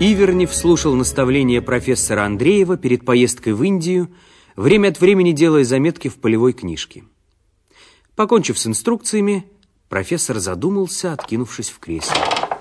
Ивернев слушал наставления профессора Андреева перед поездкой в Индию, время от времени делая заметки в полевой книжке. Покончив с инструкциями, профессор задумался, откинувшись в кресле.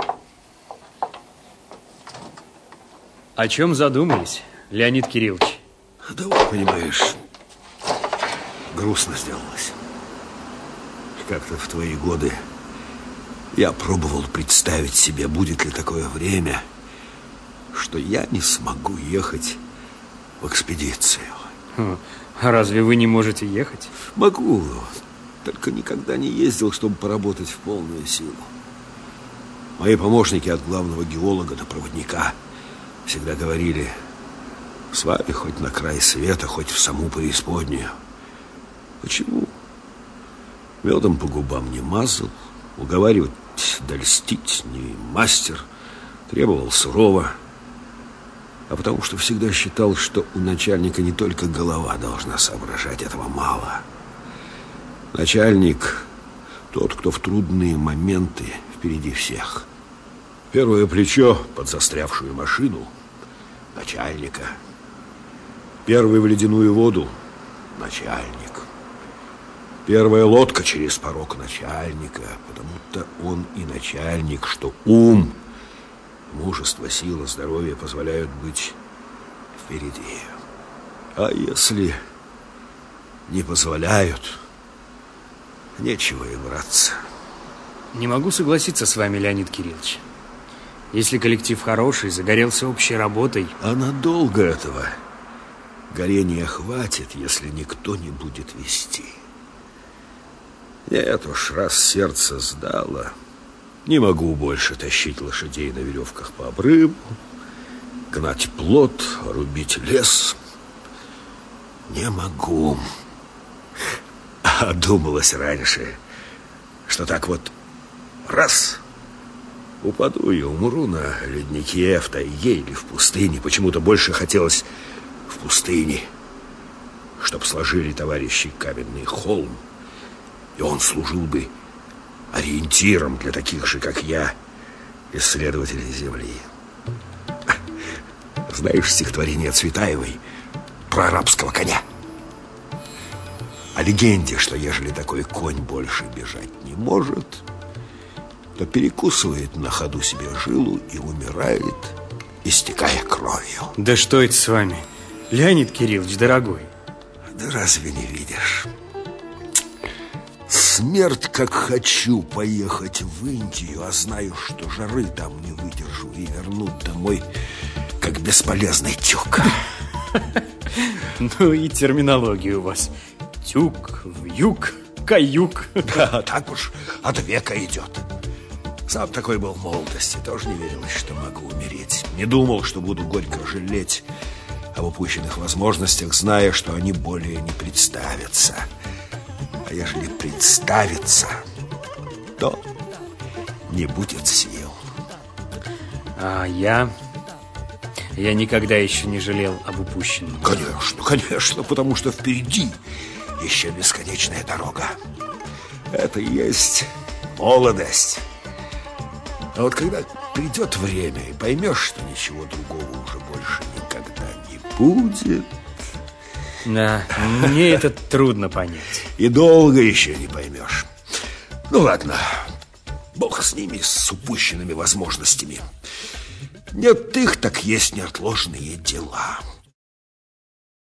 О чем задумались, Леонид Кириллович? Да вот, понимаешь, грустно сделалось. Как-то в твои годы я пробовал представить себе, будет ли такое время, что я не смогу ехать в экспедицию. А разве вы не можете ехать? Могу, только никогда не ездил, чтобы поработать в полную силу. Мои помощники от главного геолога до проводника всегда говорили: с вами хоть на край света, хоть в саму преисподнюю. Почему? Медом по губам не мазал, уговаривать да льстить не мастер, требовал сурово. А потому что всегда считал, что у начальника не только голова должна соображать, этого мало. Начальник — тот, кто в трудные моменты впереди всех. Первое плечо под застрявшую машину — начальника. Первый в ледяную воду — начальник. Первая лодка через порог — начальника, потому-то он и начальник, что ум, мужество, сила, здоровье позволяют быть впереди. А если не позволяют, нечего и браться. Не могу согласиться с вами, Леонид Кириллович. Если коллектив хороший, загорелся общей работой... А надолго этого горения хватит, если никто не будет вести. Нет уж, раз сердце сдало, не могу больше тащить лошадей на веревках по обрыву, гнать плот, рубить лес. Не могу. А думалось раньше, что так вот раз упаду и умру на леднике, в тайге или в пустыне. Почему-то больше хотелось в пустыне, чтоб сложили товарищи каменный холм, и он служил бы ориентиром для таких же, как я, исследователей Земли. Знаешь стихотворение Цветаевой про арабского коня? О легенде, что ежели такой конь больше бежать не может, то перекусывает на ходу себе жилу и умирает, истекая кровью. Да что это с вами, Леонид Кириллович, дорогой? Да разве не видишь? Смерть, как хочу поехать в Индию, а знаю, что жары там не выдержу, и вернуть домой, как бесполезный тюк. Ну и терминология у вас. Тюк, вьюг, каюк. Да, так уж от века идет. Сам такой был в молодости, тоже не верилось, что могу умереть. Не думал, что буду горько жалеть об упущенных возможностях, зная, что они более не представятся. А ежели представится, то не будет сил. А я никогда еще не жалел об упущенном. Конечно, конечно, потому что впереди еще бесконечная дорога. Это и есть молодость. А вот когда придет время и поймешь, что ничего другого уже больше никогда не будет... Да, мне это трудно понять. И долго еще не поймешь. Ну ладно, бог с ними, с упущенными возможностями. Нет их, так есть неотложные дела.